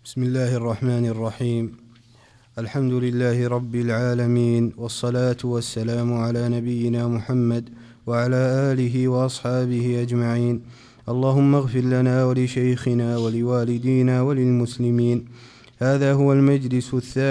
بسم الله الرحمن الرحيم. الحمد لله رب العالمين، والصلاة والسلام على نبينا محمد وعلى آله وأصحابه أجمعين. اللهم اغفر لنا ولشيخنا ولوالدينا وللمسلمين. هذا هو المجلس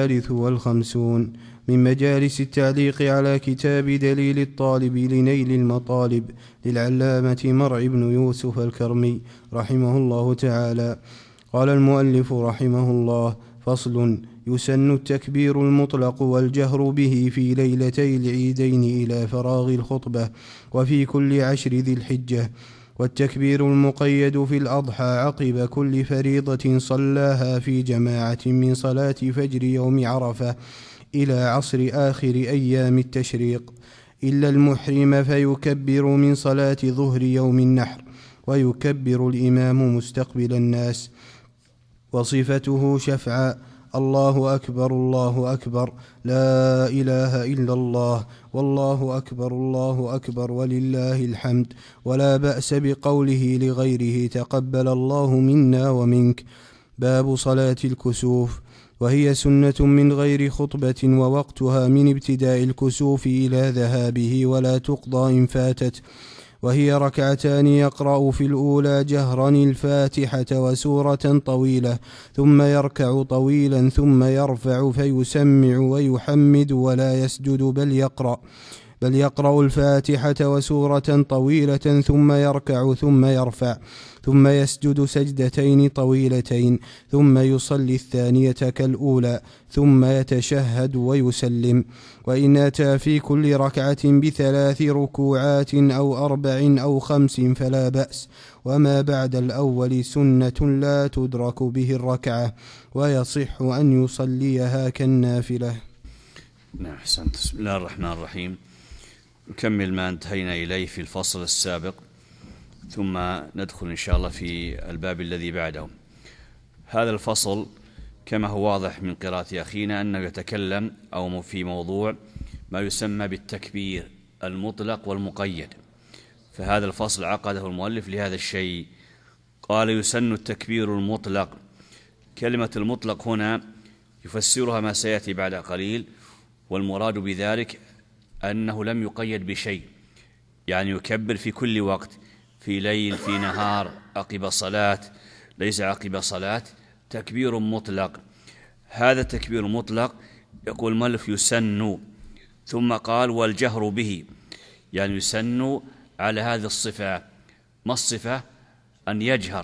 53 من مجالس التعليق على كتاب دليل الطالب لنيل المطالب للعلامة مرع بن يوسف الكرمي رحمه الله تعالى. قال المؤلف رحمه الله: فصل: يسن التكبير المطلق والجهر به في ليلتي العيدين إلى فراغ الخطبة وفي كل 10 ذي الحجة، والتكبير المقيد في الأضحى عقب كل فريضة صلاها في جماعة من صلاة فجر يوم عرفة إلى عصر آخر أيام التشريق، إلا المحرم فيكبر من صلاة ظهر يوم النحر، ويكبر الإمام مستقبل الناس. وصفته شفعا: الله أكبر الله أكبر، لا إله إلا الله، والله أكبر الله أكبر ولله الحمد، ولا بأس بقوله لغيره تقبل الله منا ومنك. باب صلاة الكسوف، وهي سنة من غير خطبة، ووقتها من ابتداء الكسوف إلى ذهابه، ولا تقضى إن فاتت، وهي ركعتان يقرأ في الأولى جهرا الفاتحة وسورة طويلة، ثم يركع طويلا، ثم يرفع فيسمع ويحمد ولا يسجد، بل يقرأ الفاتحة وسورة طويلة، ثم يركع ثم يرفع، ثم يسجد سجدتين طويلتين، ثم يصلي الثانية كالأولى، ثم يتشهد ويسلم. وإن أتى في كل ركعة ب3 ركوعات أو 4 أو 5 فلا بأس، وما بعد الأول سنة لا تدرك به الركعة، ويصح أن يصليها كالنافلة. نعم، أحسنت. بسم الله الرحمن الرحيم. نكمل ما انتهينا إليه في الفصل السابق، ثم ندخل إن شاء الله في الباب الذي بعده. هذا الفصل كما هو واضح من قراءة أخينا أنه يتكلم أو في موضوع ما يسمى بالتكبير المطلق والمقيد. فهذا الفصل عقده المؤلف لهذا الشيء. قال: يسن التكبير المطلق. كلمة المطلق هنا يفسرها ما سيأتي بعد قليل، والمراد بذلك أنه لم يقيد بشيء، يعني يكبر في كل وقت، في ليل، في نهار، عقب صلاة، ليس عقب صلاة، تكبير مطلق. هذا التكبير المطلق يقول المؤلف يسن، ثم قال: والجهر به، يعني يسن على هذه الصفة. ما الصفة؟ أن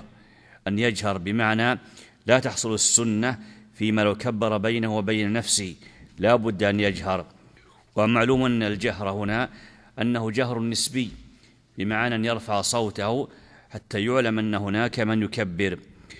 يجهر بمعنى لا تحصل السنة فيما لو كبر بينه وبين نفسه، لا بد أن يجهر. ومعلوم أن الجهر هنا أنه جهر نسبي، بمعنى أن يرفع صوته حتى يعلم أن هناك من يكبر.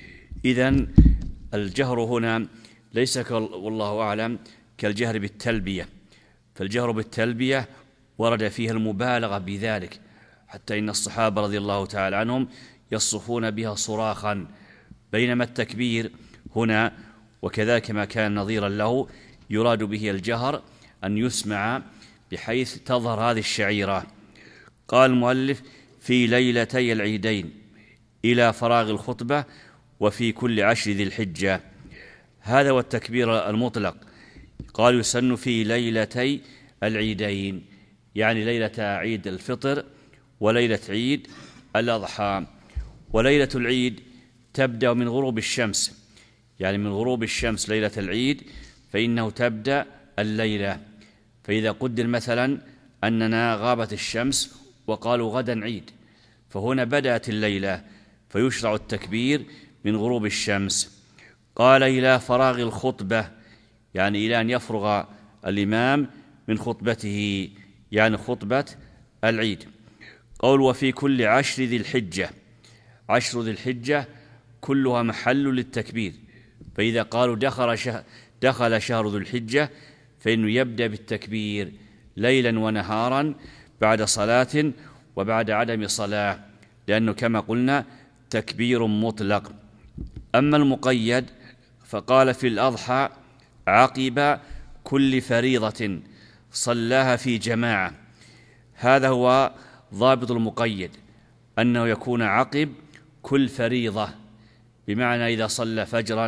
إذن الجهر هنا ليس والله أعلم كالجهر بالتلبية، فالجهر بالتلبية ورد فيها المبالغة بذلك، حتى إن الصحابة رضي الله تعالى عنهم يصفون بها صراخا، بينما التكبير هنا وكذلك ما كان نظيرا له يراد به الجهر أن يسمع بحيث تظهر هذه الشعيرة. قال المؤلف: في ليلتي العيدين إلى فراغ الخطبة وفي كل 10 ذي الحجة. هذا هو التكبير المطلق. قال: يسن في ليلتي العيدين، يعني ليلة عيد الفطر وليلة عيد الأضحى. وليلة العيد تبدأ من غروب الشمس، يعني من غروب الشمس ليلة العيد فإنه تبدأ الليلة. فإذا قدر مثلا أننا غابت الشمس وقالوا غدا عيد، فهنا بدأت الليلة، فيشرع التكبير من غروب الشمس. قال: إلى فراغ الخطبة، يعني إلى أن يفرغ الإمام من خطبته، يعني خطبة العيد. قول: وفي كل 10 ذي الحجة. 10 ذي الحجة كلها محل للتكبير، فإذا قالوا دخل شهر ذو الحجة فإنه يبدأ بالتكبير ليلا ونهارا، بعد صلاة وبعد عدم صلاة، لأنه كما قلنا تكبير مطلق. أما المقيد فقال: في الأضحى عقب كل فريضة صلاها في جماعة. هذا هو ضابط المقيد، أنه يكون عقب كل فريضة، بمعنى إذا صلى فجرا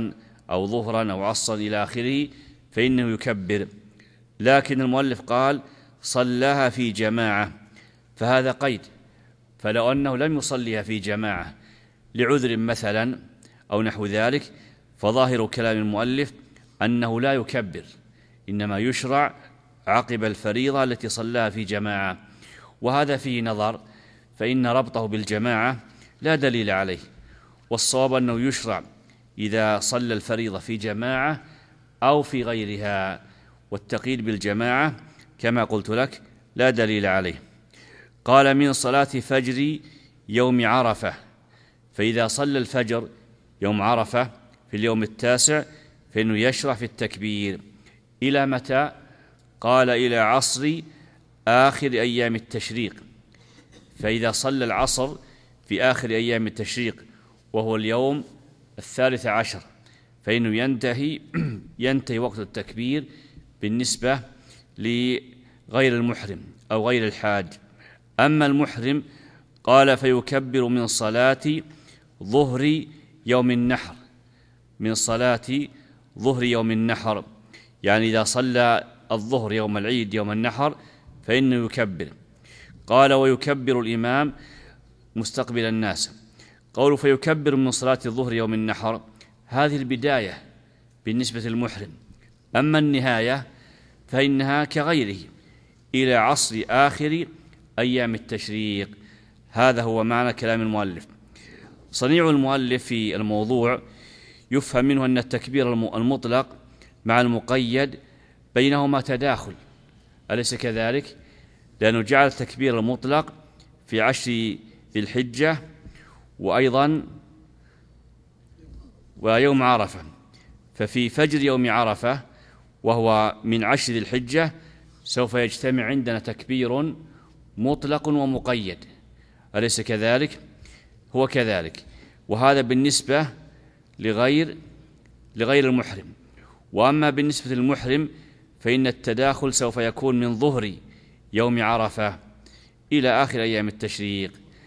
أو ظهرا أو عصرا إلى آخره فإنه يكبر. لكن المؤلف قال صلاها في جماعة، فهذا قيد، فلو أنه لم يصليها في جماعة لعذر مثلا أو نحو ذلك فظاهر كلام المؤلف أنه لا يكبر، إنما يشرع عقب الفريضة التي صلاها في جماعة. وهذا فيه نظر، فإن ربطه بالجماعة لا دليل عليه، والصواب أنه يشرع إذا صلى الفريضة في جماعة أو في غيرها، والتقييد بالجماعة كما قلت لك لا دليل عليه. قال من صلاة فجر يوم عرفة، فإذا صلى الفجر يوم عرفة في اليوم التاسع فإنه يشرع في التكبير. إلى متى؟ قال إلى عصر آخر أيام التشريق، فإذا صلى العصر في آخر أيام التشريق وهو اليوم 13 فإنه ينتهي وقت التكبير بالنسبة لغير المحرم أو غير الحاج. أما المحرم قال فيكبر من صلاة ظهر يوم النحر، من صلاة ظهر يوم النحر، يعني إذا صلى الظهر يوم العيد يوم النحر فإنه يكبر. قال ويكبر الإمام مستقبل الناس. قوله فيكبر من صلاة الظهر يوم النحر، هذه البداية بالنسبة للمحرم، أما النهاية فإنها كغيره إلى عصر آخر أيام التشريق. هذا هو معنى كلام المؤلف. صنيع المؤلف في الموضوع يفهم منه أن التكبير المطلق مع المقيد بينهما تداخل، أليس كذلك؟ لأنه جعل التكبير المطلق في 10 ذي الحجة وأيضا ويوم عرفة، ففي فجر يوم عرفة وهو من 10 ذي الحجة سوف يجتمع عندنا تكبير مطلق ومقيد، أليس كذلك؟ هو كذلك. وهذا بالنسبة لغير المحرم. وأما بالنسبة للمحرم فإن التداخل سوف يكون من ظهر يوم عرفة إلى آخر أيام التشريق،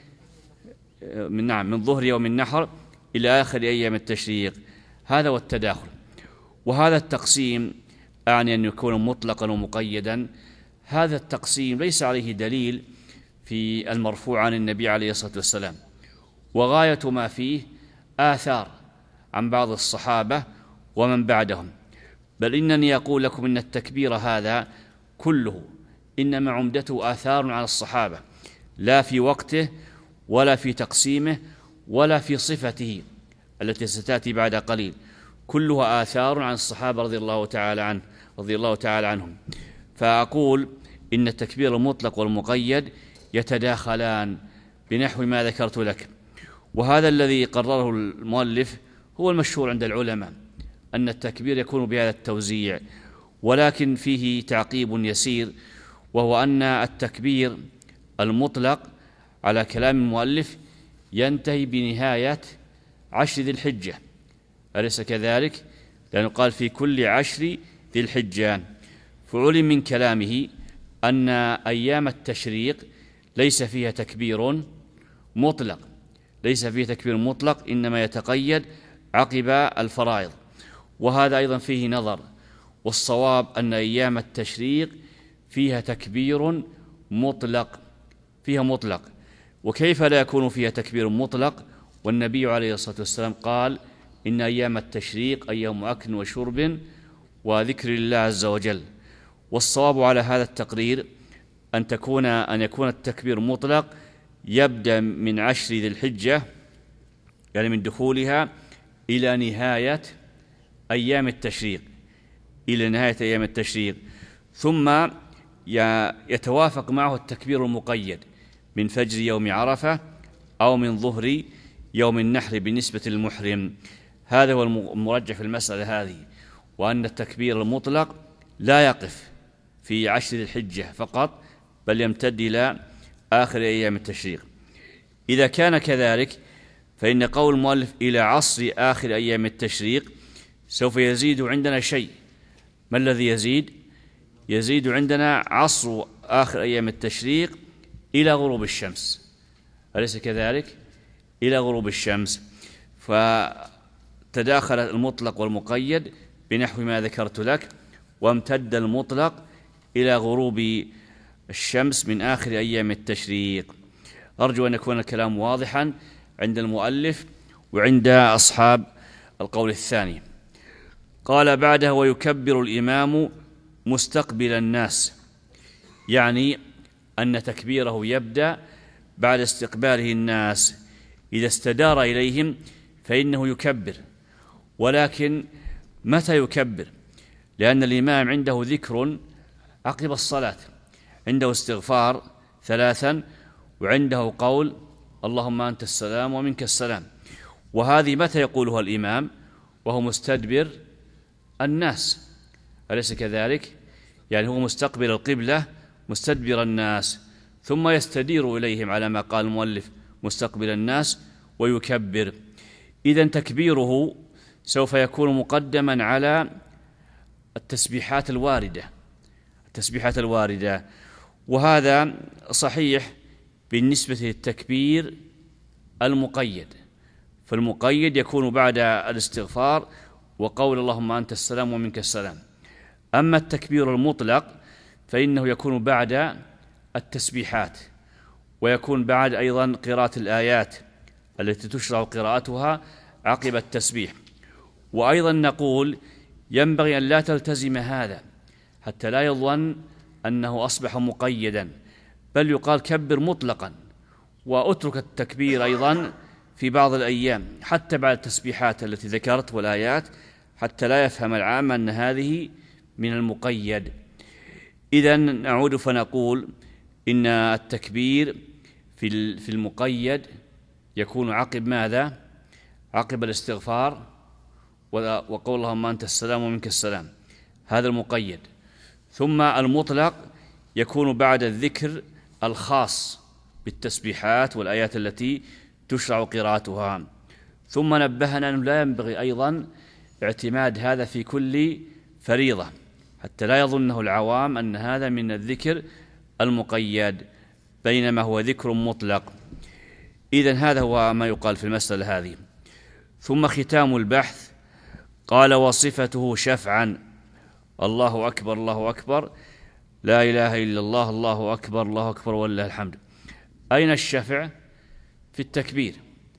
من ظهر يوم النحر إلى آخر أيام التشريق، هذا هو التداخل. وهذا التقسيم أعني أن يكون مطلقا ومقيدا، هذا التقسيم ليس عليه دليل في المرفوع عن النبي عليه الصلاة والسلام، وغاية ما فيه آثار عن بعض الصحابة ومن بعدهم. بل إنني أقول لكم إن التكبير هذا كله إنما عمدته آثار على الصحابة، لا في وقته ولا في تقسيمه ولا في صفته التي ستأتي بعد قليل، كلها آثار عن الصحابة رضي الله تعالى عنهم. فأقول إن التكبير المطلق والمقيد يتداخلان بنحو ما ذكرت لك. وهذا الذي قرره المؤلف هو المشهور عند العلماء، أن التكبير يكون بهذا التوزيع، ولكن فيه تعقيب يسير، وهو أن التكبير المطلق على كلام المؤلف ينتهي بنهاية 10 ذي الحجة، أليس كذلك؟ لأنه قال في كل 10 ذي الحجة، فعلم من كلامه أن أيام التشريق ليس فيها تكبير مطلق، إنما يتقيد عقب الفرائض. وهذا أيضا فيه نظر، والصواب أن أيام التشريق فيها تكبير مطلق، وكيف لا يكون فيها تكبير مطلق والنبي عليه الصلاة والسلام قال إن أيام التشريق أيام أكل وشرب وذكر الله عز وجل. والصواب على هذا التقرير أن يكون التكبير مطلق يبدأ من 10 ذي الحجة، يعني من دخولها إلى نهاية أيام التشريق، ثم يتوافق معه التكبير المقيد من فجر يوم عرفة أو من ظهر يوم النحر بالنسبة للمحرم. هذا هو المرجح في المسألة هذه، وأن التكبير المطلق لا يقف في 10 ذي الحجة فقط، بل يمتد إلى آخر أيام التشريق. إذا كان كذلك فإن قول المؤلف إلى عصر آخر أيام التشريق سوف يزيد عندنا شيء. ما الذي يزيد؟ يزيد عندنا عصر آخر أيام التشريق إلى غروب الشمس، أليس كذلك؟ إلى غروب الشمس. فتقول تداخل المطلق والمقيد بنحو ما ذكرت لك، وامتد المطلق إلى غروب الشمس من آخر أيام التشريق. أرجو أن يكون الكلام واضحا عند المؤلف وعند أصحاب القول الثاني. قال بعده: ويكبر الإمام مستقبل الناس، يعني أن تكبيره يبدأ بعد استقباله الناس. إذا استدار إليهم فإنه يكبر، ولكن متى يكبر؟ لأن الإمام عنده ذكر عقب الصلاة، عنده استغفار 3، وعنده قول اللهم أنت السلام ومنك السلام، وهذه متى يقولها الإمام؟ وهو مستدبر الناس، أليس كذلك؟ يعني هو مستقبل القبلة مستدبر الناس، ثم يستدير إليهم على ما قال المؤلف مستقبل الناس ويكبر. إذن تكبيره سوف يكون مقدما على التسبيحات الواردة، وهذا صحيح بالنسبة للتكبير المقيد، فالمقيد يكون بعد الاستغفار وقول اللهم أنت السلام ومنك السلام. أما التكبير المطلق فإنه يكون بعد التسبيحات، ويكون بعد أيضا قراءة الآيات التي تشرع قراءتها عقب التسبيح. وأيضا نقول ينبغي أن لا تلتزم هذا حتى لا يظن أنه أصبح مقيدا، بل يقال كبر مطلقا، وأترك التكبير أيضا في بعض الأيام حتى بعد التسبيحات التي ذكرت والآيات، حتى لا يفهم العام أن هذه من المقيد. إذن نعود فنقول إن التكبير في المقيد يكون عقب ماذا؟ عقب الاستغفار وقول اللهم أنت السلام ومنك السلام، هذا المقيد. ثم المطلق يكون بعد الذكر الخاص بالتسبيحات والآيات التي تشرع قراءتها. ثم نبهنا أنه لا ينبغي أيضا اعتماد هذا في كل فريضة، حتى لا يظنه العوام أن هذا من الذكر المقيد، بينما هو ذكر مطلق. إذن هذا هو ما يقال في المسألة هذه. ثم ختام البحث قال: وصفته شفعا، الله أكبر الله أكبر، لا إله إلا الله، الله أكبر الله أكبر ولله الحمد. أين الشفع؟ في التكبير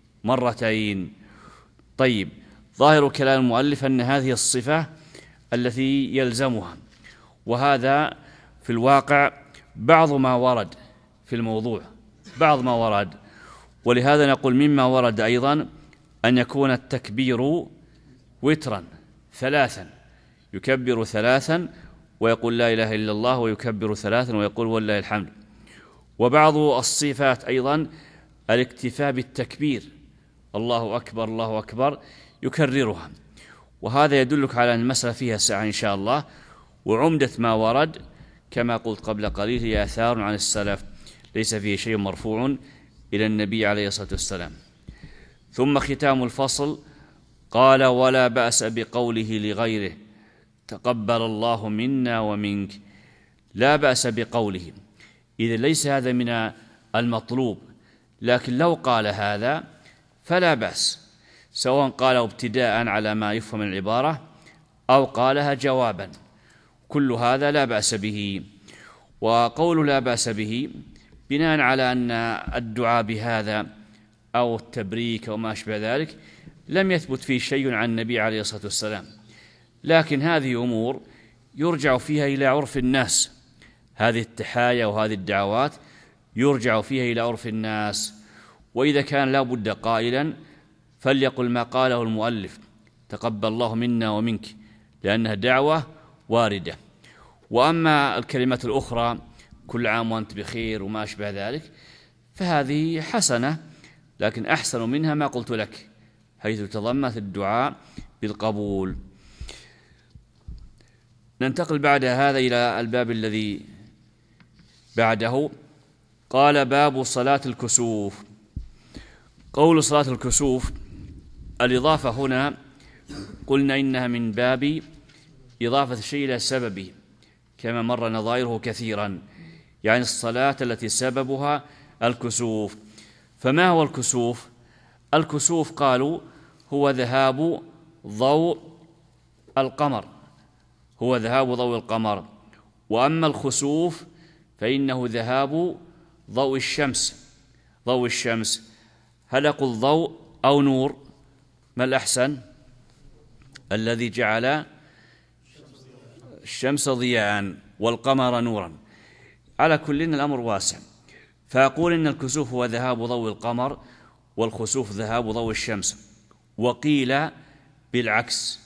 2. طيب، ظاهر كلام المؤلف أن هذه الصفة التي يلزمها، وهذا في الواقع بعض ما ورد في الموضوع، بعض ما ورد، ولهذا نقول مما ورد أيضا أن يكون التكبير وترا 3، يكبر 3 ويقول لا إله إلا الله، ويكبر 3 ويقول ولله الحمد. وبعض الصفات أيضا الاكتفاء بالتكبير الله أكبر الله أكبر يكررها، وهذا يدلك على أن المسألة فيها سعة إن شاء الله. وعمدة ما ورد كما قلت قبل قليل هي آثار عن السلف، ليس فيه شيء مرفوع إلى النبي عليه الصلاة والسلام. ثم ختام الفصل قال: ولا بأس بقوله لغيره تقبل الله منا ومنك. لا بأس بقوله، إذا ليس هذا من المطلوب، لكن لو قال هذا فلا بأس، سواء قاله ابتداء على ما يفهم من العبارة أو قالها جوابا، كل هذا لا بأس به. وقول لا بأس به بناء على أن الدعاء بهذا أو التبريك أو ما أشبه ذلك لم يثبت فيه شيء عن النبي عليه الصلاة والسلام، لكن هذه أمور يرجع فيها إلى عرف الناس، هذه التحايا وهذه الدعوات يرجع فيها إلى عرف الناس. وإذا كان لا بد قائلا فليقل ما قاله المؤلف تقبل الله منا ومنك، لأنها دعوة واردة. وأما الكلمات الأخرى كل عام وأنت بخير وما أشبه ذلك فهذه حسنة، لكن أحسن منها ما قلت لك، حيث تضمنت الدعاء بالقبول. ننتقل بعد هذا إلى الباب الذي بعده. قال: باب صلاة الكسوف. قول صلاة الكسوف، الإضافة هنا قلنا إنها من باب إضافة الشيء إلى سببه، كما مر نظائره كثيرا، يعني الصلاة التي سببها الكسوف. فما هو الكسوف؟ الكسوف قالوا هو ذهاب ضوء القمر، هو ذهاب ضوء القمر. وأما الخسوف فإنه ذهاب ضوء الشمس. ضوء الشمس، هل أقول ضوء أو نور؟ ما الأحسن؟ الذي جعل الشمس ضياء والقمر نورا. على كل الأمر واسع، فأقول إن الكسوف هو ذهاب ضوء القمر والخسوف ذهاب ضوء الشمس. وقيل بالعكس،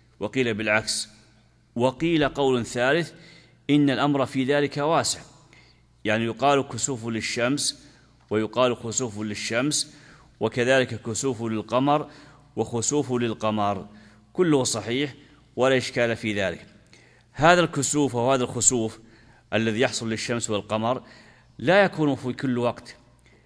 وقيل قول ثالث إن الأمر في ذلك واسع، يعني يقال كسوف للشمس ويقال خسوف للشمس، وكذلك كسوف للقمر وخسوف للقمر، كله صحيح ولا إشكال في ذلك. هذا الكسوف وهذا الخسوف الذي يحصل للشمس والقمر لا يكون في كل وقت،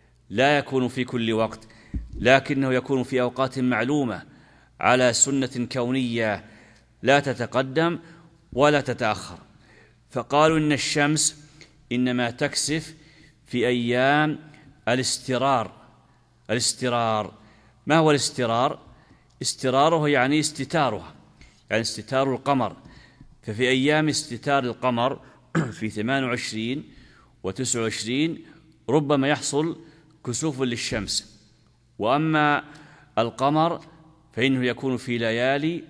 لكنه يكون في أوقات معلومة على سنة كونية لا تتقدم ولا تتأخر. فقالوا إن الشمس إنما تكسف في أيام الاسترار. ما هو الاسترار؟ استراره يعني استتارها، يعني استتار القمر. ففي أيام استتار القمر في 28 و29 ربما يحصل كسوف للشمس. وأما القمر فإنه يكون في ليالي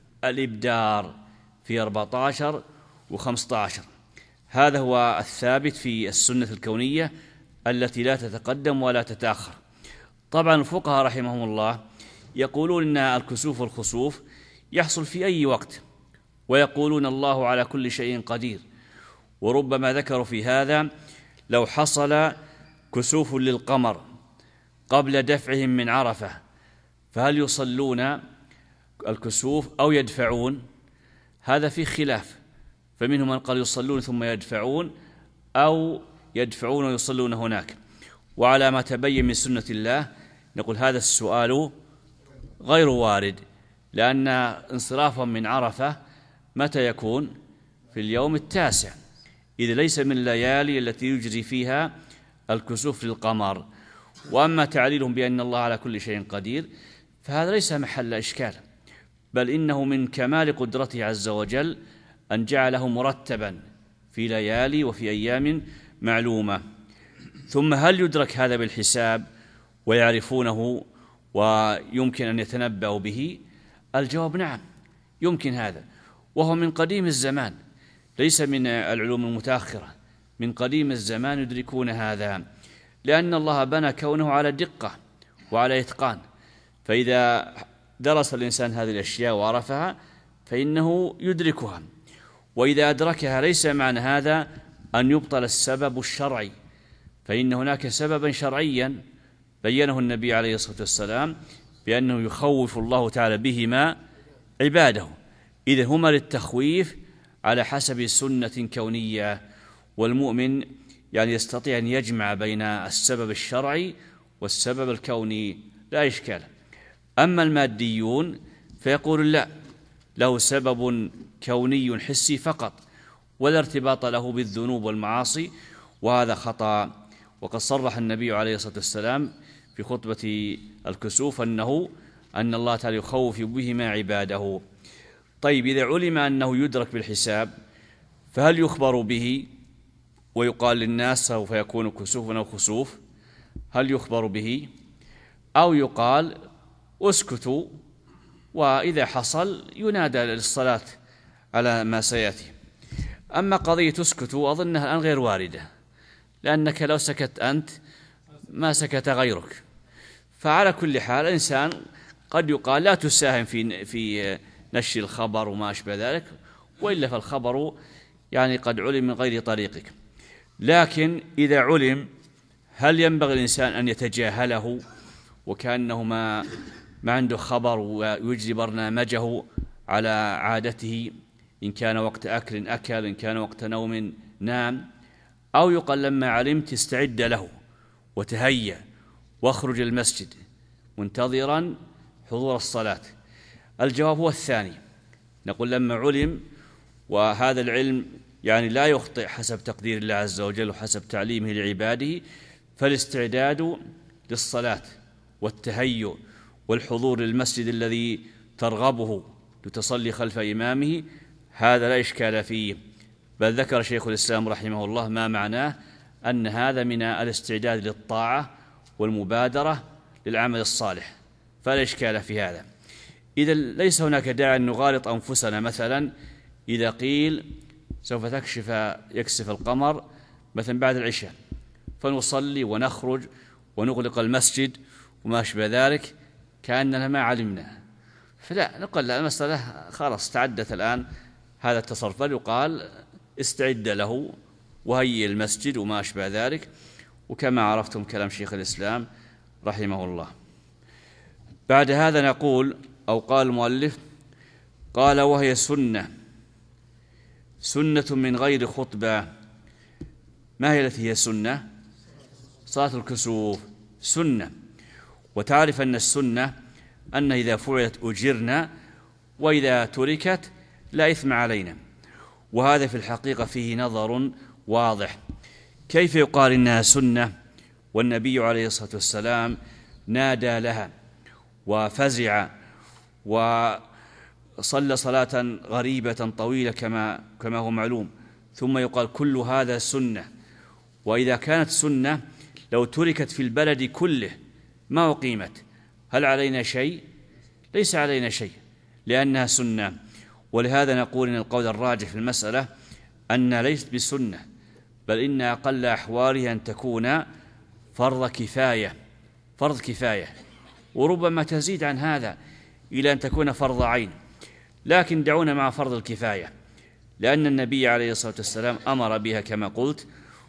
الإبدار في 14 و15. هذا هو الثابت في السنة الكونية التي لا تتقدم ولا تتأخر. طبعا الفقهاء رحمهم الله يقولون إن الكسوف والخسوف يحصل في أي وقت، ويقولون الله على كل شيء قدير. وربما ذكروا في هذا لو حصل كسوف للقمر قبل دفعهم من عرفة فهل يصلون الكسوف أو يدفعون؟ هذا فيه خلاف، فمنهم من قال يصلون ثم يدفعون أو يدفعون ويصلون هناك. وعلى ما تبين من سنة الله نقول هذا السؤال غير وارد، لأن انصرافهم من عرفة متى يكون؟ في اليوم 9، إذا ليس من الليالي التي يجري فيها الكسوف للقمر. وأما تعليلهم بأن الله على كل شيء قدير فهذا ليس محل إشكال، بل إنه من كمال قدرته عز وجل أن جعله مرتبا في ليالي وفي أيام معلومة. ثم هل يدرك هذا بالحساب ويعرفونه ويمكن أن يتنبأوا به؟ الجواب نعم، يمكن هذا، وهو من قديم الزمان، ليس من العلوم المتأخرة، من قديم الزمان يدركون هذا، لأن الله بنى كونه على دقة وعلى إتقان. فإذا درس الإنسان هذه الأشياء وعرفها فإنه يدركها. وإذا أدركها ليس معنى هذا أن يبطل السبب الشرعي، فإن هناك سببا شرعيا بينه النبي عليه الصلاة والسلام بأنه يخوف الله تعالى بهما عباده. إذن هما للتخويف على حسب سنة كونية، والمؤمن يعني يستطيع أن يجمع بين السبب الشرعي والسبب الكوني لا إشكال. أما الماديون فيقول لا، له سبب كوني حسي فقط ولا ارتباط له بالذنوب والمعاصي، وهذا خطأ. وقد صرح النبي عليه الصلاة والسلام في خطبة الكسوف أن الله تعالى يخوف بهما عباده. طيب، إذا علم أنه يدرك بالحساب فهل يخبر به ويقال للناس سوف يكون كسوف أو خسوف؟ هل يخبر به أو يقال اسكتوا وإذا حصل ينادى للصلاة على ما سيأتي؟ أما قضية اسكتوا أظنها الآن غير واردة، لأنك لو سكت أنت ما سكت غيرك. فعلى كل حال الإنسان قد يقال لا تساهم في نشر الخبر وما أشبه ذلك، وإلا فالخبر يعني قد علم من غير طريقك. لكن إذا علم هل ينبغي الإنسان أن يتجاهله وكأنه ما عنده خبر ويجري برنامجه على عادته؟ إن كان وقت أكل أكل، إن كان وقت نوم نام، أو يقال لما علمت استعد له وتهيأ واخرج المسجد منتظرا حضور الصلاة؟ الجواب هو الثاني، نقول لما علم، وهذا العلم يعني لا يخطئ حسب تقدير الله عز وجل وحسب تعليمه لعباده، فالاستعداد للصلاة والتهيؤ والحضور للمسجد الذي ترغبه لتصلي خلف إمامه هذا لا إشكال فيه، بل ذكر شيخ الإسلام رحمه الله ما معناه أن هذا من الاستعداد للطاعة والمبادرة للعمل الصالح، فلا إشكال في هذا. إذا ليس هناك داعي أن نغالط أنفسنا مثلا إذا قيل سوف يكسف القمر مثلا بعد العشاء فنصلي ونخرج ونغلق المسجد وما أشبه ذلك كأننا ما علمنا، فلا نقول لا، المسألة خلاص تعدت الآن هذا التصرف، بل يقال استعد له وهيئ المسجد وما أشبه ذلك، وكما عرفتم كلام شيخ الإسلام رحمه الله. بعد هذا نقول أو قال المؤلف قال وهي سنة من غير خطبة. ما هي التي هي سنة؟ صلاة الكسوف سنة، وتعرف أن السنة أن إذا فعلت أجرنا وإذا تركت لا إثم علينا، وهذا في الحقيقة فيه نظر واضح. كيف يقال إنها سنة والنبي عليه الصلاة والسلام نادى لها وفزع وصلى صلاة غريبة طويلة كما هو معلوم، ثم يقال كل هذا سنة؟ وإذا كانت سنة لو تركت في البلد كله ما أقيمت هل علينا شيء؟ ليس علينا شيء لأنها سنة. ولهذا نقول إن القول الراجح في المسألة أن ليست بسنة، بل إن أقل أحوالها أن تكون فرض كفاية، وربما تزيد عن هذا إلى أن تكون فرض عين، لكن دعونا مع فرض الكفاية، لأن النبي عليه الصلاة والسلام أمر بها كما قلت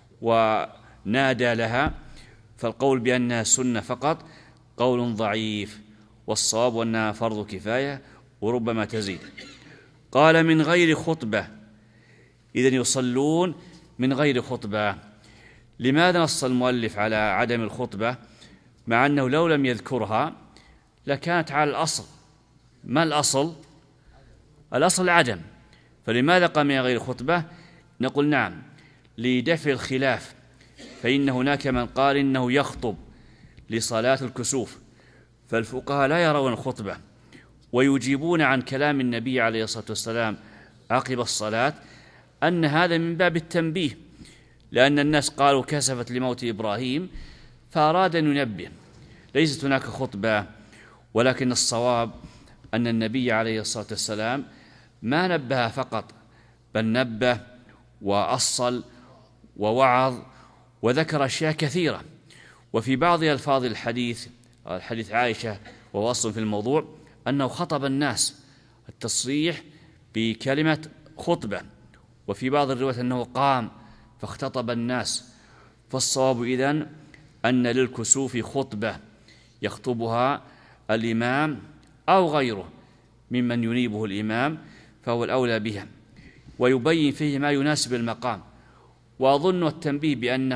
ونادى لها، فالقول بأنها سنة فقط قول ضعيف، والصواب أنها فرض كفاية وربما تزيد. قال من غير خطبة، إذن يصلون من غير خطبة. لماذا نص المؤلف على عدم الخطبة مع أنه لو لم يذكرها لكانت على الأصل؟ ما الأصل؟ الأصل عدم، فلماذا قال من غير خطبة؟ نقول نعم لدفع الخلاف، فإن هناك من قال إنه يخطب لصلاة الكسوف، فالفقهاء لا يرون الخطبة ويجيبون عن كلام النبي عليه الصلاة والسلام عقب الصلاة أن هذا من باب التنبيه، لأن الناس قالوا كسفت لموت إبراهيم فأراد أن ينبه، ليست هناك خطبة. ولكن الصواب أن النبي عليه الصلاة والسلام ما نبه فقط، بل نبه وأصل ووعظ وذكر أشياء كثيرة. وفي بعض ألفاظ الحديث عائشة وهو أصل في الموضوع أنه خطب الناس، التصريح بكلمة خطبة، وفي بعض الروايات أنه قام فاختطب الناس. فالصواب إذن أن للكسوف خطبة يخطبها الإمام أو غيره ممن ينيبه الإمام، فهو الأولى بها ويبين فيه ما يناسب المقام. وأظن التنبيه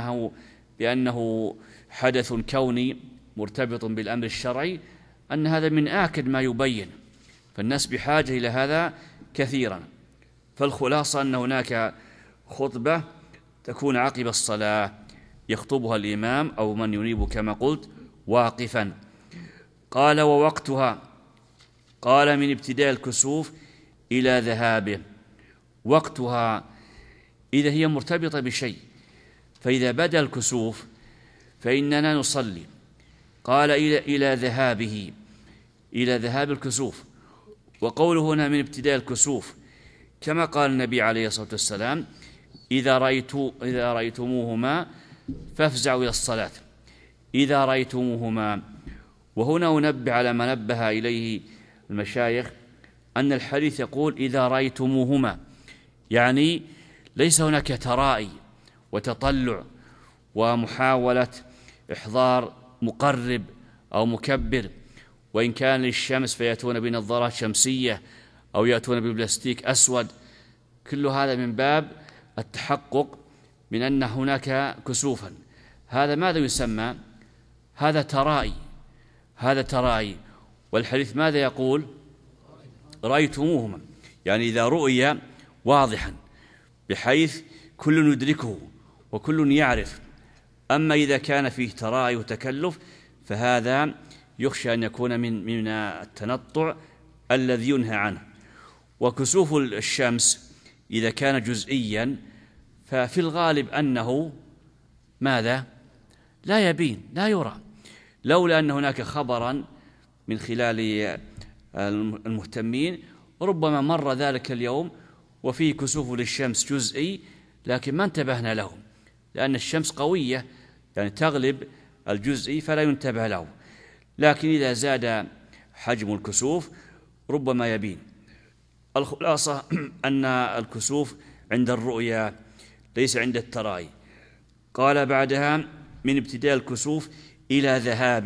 بأنه حدث كوني مرتبط بالأمر الشرعي أن هذا من آكد ما يبين، فالناس بحاجة إلى هذا كثيرا. فالخلاصة أن هناك خطبة تكون عقب الصلاة يخطبها الإمام أو من ينيب كما قلت واقفا. قال ووقتها، قال من ابتداء الكسوف إلى ذهابه. وقتها إذا هي مرتبطة بشيء، فإذا بدأ الكسوف فإننا نصلي. قال إلى ذهابه، إلى ذهاب الكسوف. وقوله هنا من ابتداء الكسوف كما قال النبي عليه الصلاة والسلام إذا رأيتموهما فافزعوا إلى الصلاة، إذا رأيتموهما. وهنا أنبه على ما نبه إليه المشايخ أن الحديث يقول إذا رأيتموهما، يعني ليس هناك ترائي وتطلع ومحاولة إحضار مقرب أو مكبر، وإن كان للشمس فيأتون بنظارات شمسية أو يأتون ببلاستيك أسود، كل هذا من باب التحقق من أن هناك كسوفا. هذا ماذا يسمى؟ هذا ترائي. والحديث ماذا يقول؟ رأيتموهما، يعني إذا رؤي واضحا بحيث كل يدركه وكل يعرف. أما إذا كان فيه ترائي وتكلف فهذا يخشى أن يكون من التنطع الذي ينهى عنه. وكسوف الشمس إذا كان جزئيا ففي الغالب أنه ماذا؟ لا يبين، لا يرى، لولا أن هناك خبرا من خلال المهتمين ربما مر ذلك اليوم وفيه كسوف للشمس جزئي لكن ما انتبهنا له، لأن الشمس قوية يعني تغلب الجزئي فلا ينتبه له، لكن إذا زاد حجم الكسوف ربما يبين. الخلاصة أن الكسوف عند الرؤيا ليس عند الترائي. قال بعدها من ابتداء الكسوف إلى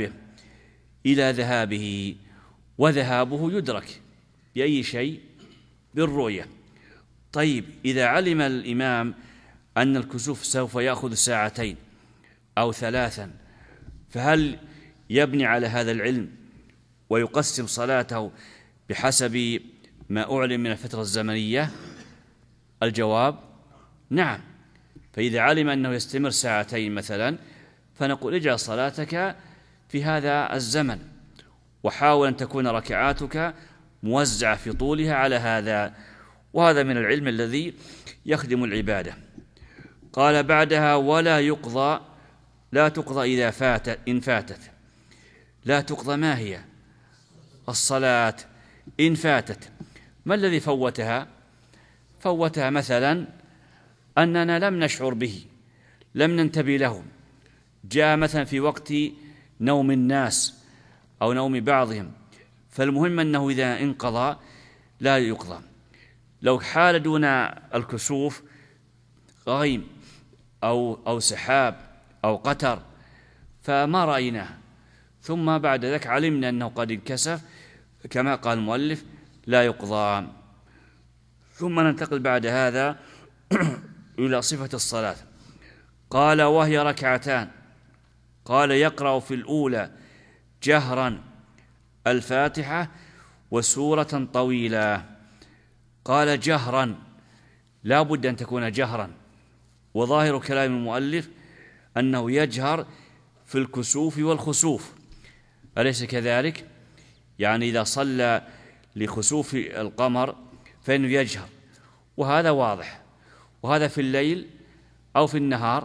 ذهابه، وذهابه يدرك بأي شيء؟ بالرؤية. طيب إذا علم الإمام أن الكسوف سوف يأخذ 2 أو 3 فهل يبني على هذا العلم ويقسم صلاته بحسب ما أعلم من الفترة الزمنية؟ الجواب نعم. فإذا علم أنه يستمر 2 مثلا فنقول اجعل صلاتك في هذا الزمن وحاول أن تكون ركعاتك موزعة في طولها على هذا، وهذا من العلم الذي يخدم العبادة. قال بعدها لا تقضى إن فاتت. لا تقضى ما هي؟ الصلاة إن فاتت. ما الذي فوتها؟ فوتها مثلا أننا لم نشعر به، لم ننتبه له، جاء مثلا في وقت نوم الناس أو نوم بعضهم، فالمهم أنه إذا انقضى لا يقضى. لو حال دون الكسوف غيم أو سحاب أو قتر فما رأيناه، ثم بعد ذلك علمنا أنه قد انكسف كما قال المؤلف لا يقضى. ثم ننتقل بعد هذا إلى صفة الصلاة. قال وهي 2. قال يقرأ في الأولى جهرا الفاتحة وسورة طويلة. قال جهرا، لا بد أن تكون جهرا، وظاهر كلام المؤلف أنه يجهر في الكسوف والخسوف، أليس كذلك؟ يعني إذا صلى لخسوف القمر فإنه يجهر، وهذا واضح. وهذا في الليل أو في النهار؟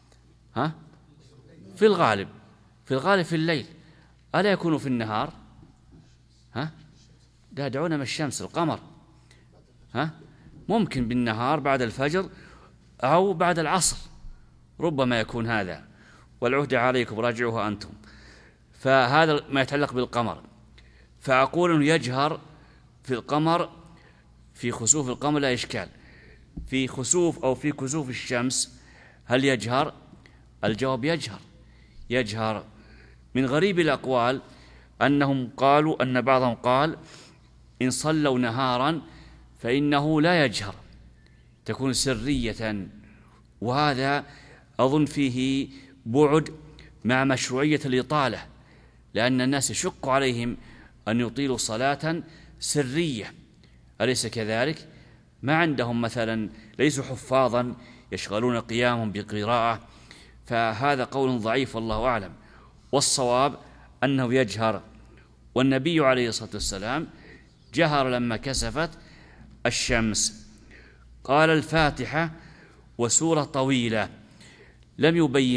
في الغالب في الليل، ألا يكون في النهار؟ لا، دعونا من الشمس، القمر ممكن بالنهار بعد الفجر أو بعد العصر ربما يكون هذا، والعهدة عليكم راجعوها أنتم. فهذا ما يتعلق بالقمر. فأقول أنه يجهر في القمر، في خسوف القمر لا إشكال. في خسوف أو في كسوف الشمس هل يجهر؟ الجواب يجهر. من غريب الأقوال أن بعضهم قال إن صلوا نهارا فإنه لا يجهر، تكون سرية، وهذا أظن فيه بعد مع مشروعية الإطالة، لأن الناس يشق عليهم أن يطيلوا صلاة سرية، أليس كذلك؟ ما عندهم مثلا، ليسوا حفاظا يشغلون قيامهم بقراءة، فهذا قول ضعيف والله أعلم. والصواب أنه يجهر، والنبي عليه الصلاة والسلام جهر لما كسفت الشمس. قال الفاتحة وسورة طويلة، لم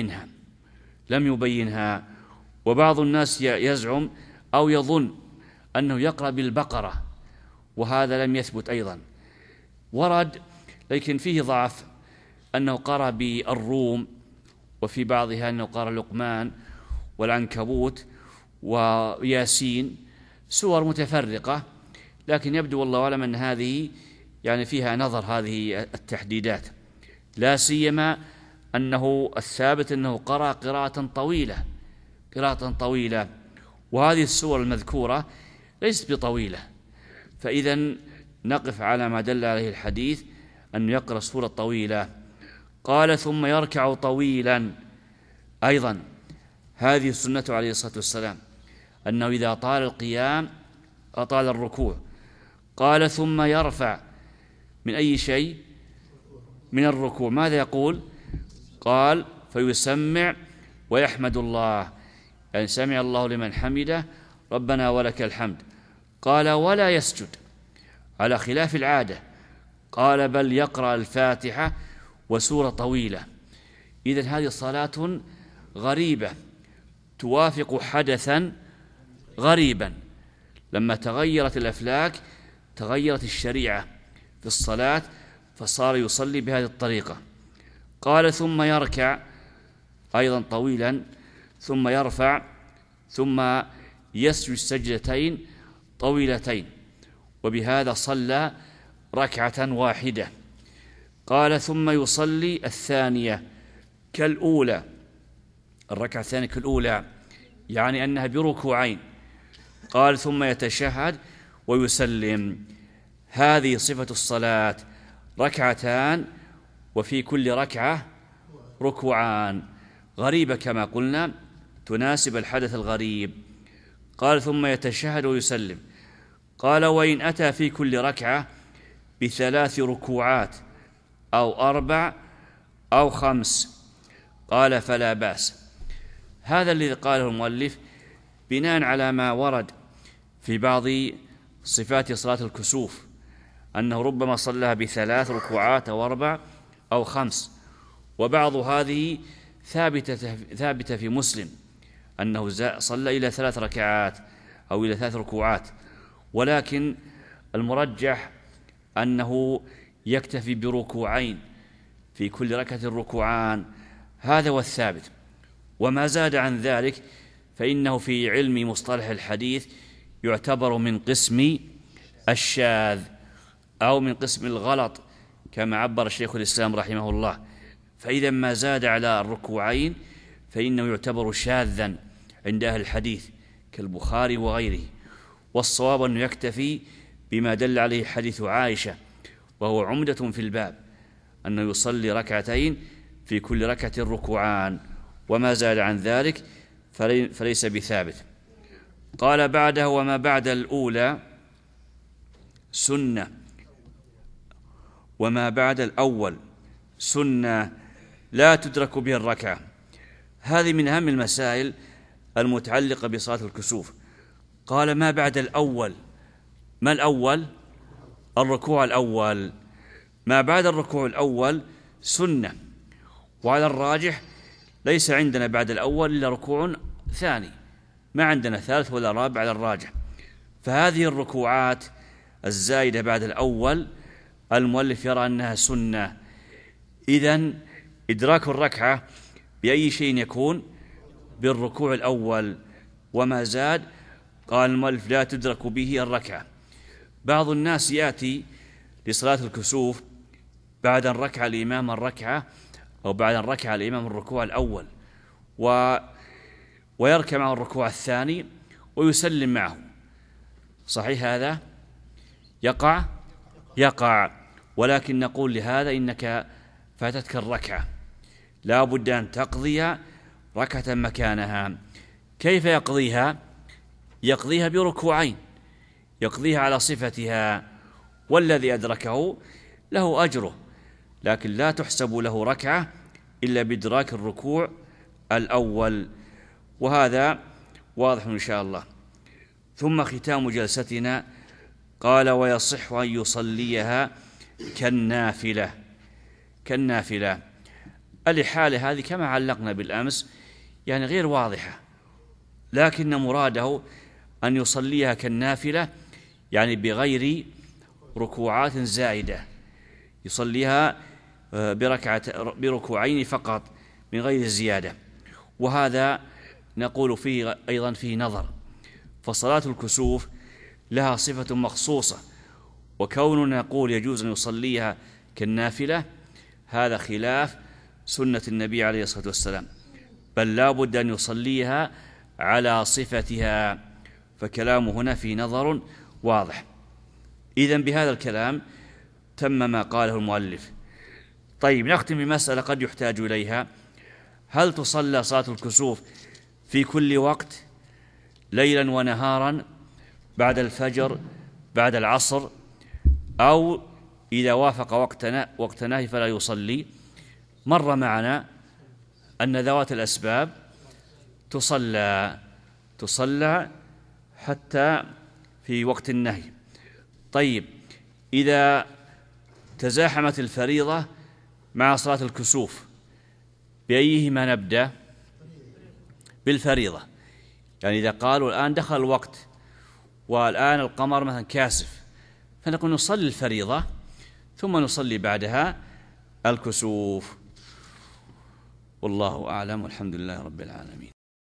يبينها. وبعض الناس يزعم أو يظن أنه يقرأ بالبقرة، وهذا لم يثبت أيضا، ورد لكن فيه ضعف، أنه قرأ بالروم، وفي بعضها أنه قرأ لقمان والعنكبوت وياسين، سور متفرقة، لكن يبدو والله أعلم أن هذه يعني فيها نظر هذه التحديدات، لا سيما أنه الثابت أنه قرأ قراءة طويلة، وهذه السور المذكورة ليست بطويلة، فإذا نقف على ما دل عليه الحديث أنه يقرأ سورة طويلة. قال ثم يركع طويلا، أيضا هذه السنة عليه الصلاة والسلام، أنه إذا طال القيام أطال الركوع. قال ثم يرفع من أي شيء؟ من الركوع. ماذا يقول؟ قال فيسمع ويحمد الله، يعني سمع الله لمن حمده ربنا ولك الحمد، قال ولا يسجد على خلاف العادة، قال بل يقرأ الفاتحة وسورة طويلة. إذن هذه صلاة غريبة توافق حدثا غريبا. لما تغيرت الأفلاك تغيرت الشريعة في الصلاة، فصار يصلي بهذه الطريقة. قال ثم يركع أيضا طويلا، ثم يرفع، ثم يسجد سجدتين طويلتين، وبهذا صلى ركعة واحدة. قال ثم يصلي الثانية كالأولى، الركعة الثانية كالأولى يعني أنها بركوعين. قال ثم يتشهد ويسلم. هذه صفة الصلاة، ركعتان وفي كل ركعة ركوعان، غريبة كما قلنا تناسب الحدث الغريب. قال ثم يتشهد ويسلم. قال وإن أتى في كل ركعة ب3 ركوعات أو 4 أو 5 قال فلا بأس. هذا الذي قاله المؤلف بناء على ما ورد في بعض صفات صلاة الكسوف، أنه ربما صلى ب3 ركوعات أو 4 أو 5، وبعض هذه ثابتة في مسلم أنه صلى إلى 3 ركعات أو إلى 3 ركوعات، ولكن المرجح أنه يكتفي بركوعين، في كل ركعة ركوعان، هذا هو الثابت. وما زاد عن ذلك فإنه في علم مصطلح الحديث يعتبر من قسم الشاذ أو من قسم الغلط كما عبر الشيخ الإسلام رحمه الله. فإذا ما زاد على الركوعين فإنه يعتبر شاذا عند أهل الحديث كالبخاري وغيره، والصواب أنه يكتفي بما دل عليه حديث عائشة، وهو عمدة في الباب، أنه يصلي ركعتين في كل ركعة ركوعان، وما زاد عن ذلك فليس بثابت. قال بعده وما بعد الأولى سنة، وما بعد الأول سنة لا تدرك به الركعة. هذه من أهم المسائل المتعلقة بصلاة الكسوف. قال ما بعد الأول، ما الأول؟ الركوع الأول. ما بعد الركوع الأول سنة، وعلى الراجح ليس عندنا بعد الأول إلا ركوع ثاني، ما عندنا ثالث ولا رابع على الراجح. فهذه الركوعات الزائدة بعد الأول المؤلف يرى أنها سنة. إذن إدراك الركعة بأي شيء يكون؟ بالركوع الأول، وما زاد قال المؤلف لا تدرك به الركعة. بعض الناس يأتي لصلاة الكسوف بعد أن ركع الإمام الركعة أو بعد أن ركع الإمام الركوع الأول ويركع معه الركوع الثاني ويسلم معه. صحيح هذا؟ يقع، ولكن نقول لهذا إنك فاتتك الركعة، لا بد أن تقضي ركعة مكانها. كيف يقضيها؟ يقضيها بركوعين، يقضيها على صفتها، والذي أدركه له أجره، لكن لا تحسب له ركعة إلا بإدراك الركوع الأول، وهذا واضح إن شاء الله. ثم ختام جلستنا قال ويصح أن يصليها كالنافلة. الإحالة هذه كما علقنا بالأمس يعني غير واضحة، لكن مراده أن يصليها كالنافلة يعني بغير ركوعات زائدة، يصليها بركوعين فقط من غير زيادة. وهذا نقول فيه أيضا فيه نظر، فصلاة الكسوف لها صفة مخصوصة، وكوننا نقول يجوز أن يصليها كالنافلة هذا خلاف سنة النبي عليه الصلاة والسلام، بل لا بد أن يصليها على صفتها، فكلامه هنا في نظر واضح. إذن بهذا الكلام تم ما قاله المؤلف. طيب نختم بمسألة قد يحتاج إليها: هل تصلى صلاة الكسوف في كل وقت ليلا ونهارا، بعد الفجر، بعد العصر، أو إذا وافق وقت نهي فلا يصلي؟ مر معنا أن ذوات الأسباب تصلى حتى في وقت النهي. طيب، إذا تزاحمت الفريضة مع صلاة الكسوف بأيهما نبدأ؟ بالفريضة. يعني إذا قالوا الآن دخل الوقت والآن القمر مثلا كاسف، فنقول نصلي الفريضة ثم نصلي بعدها الكسوف. والله أعلم، والحمد لله رب العالمين.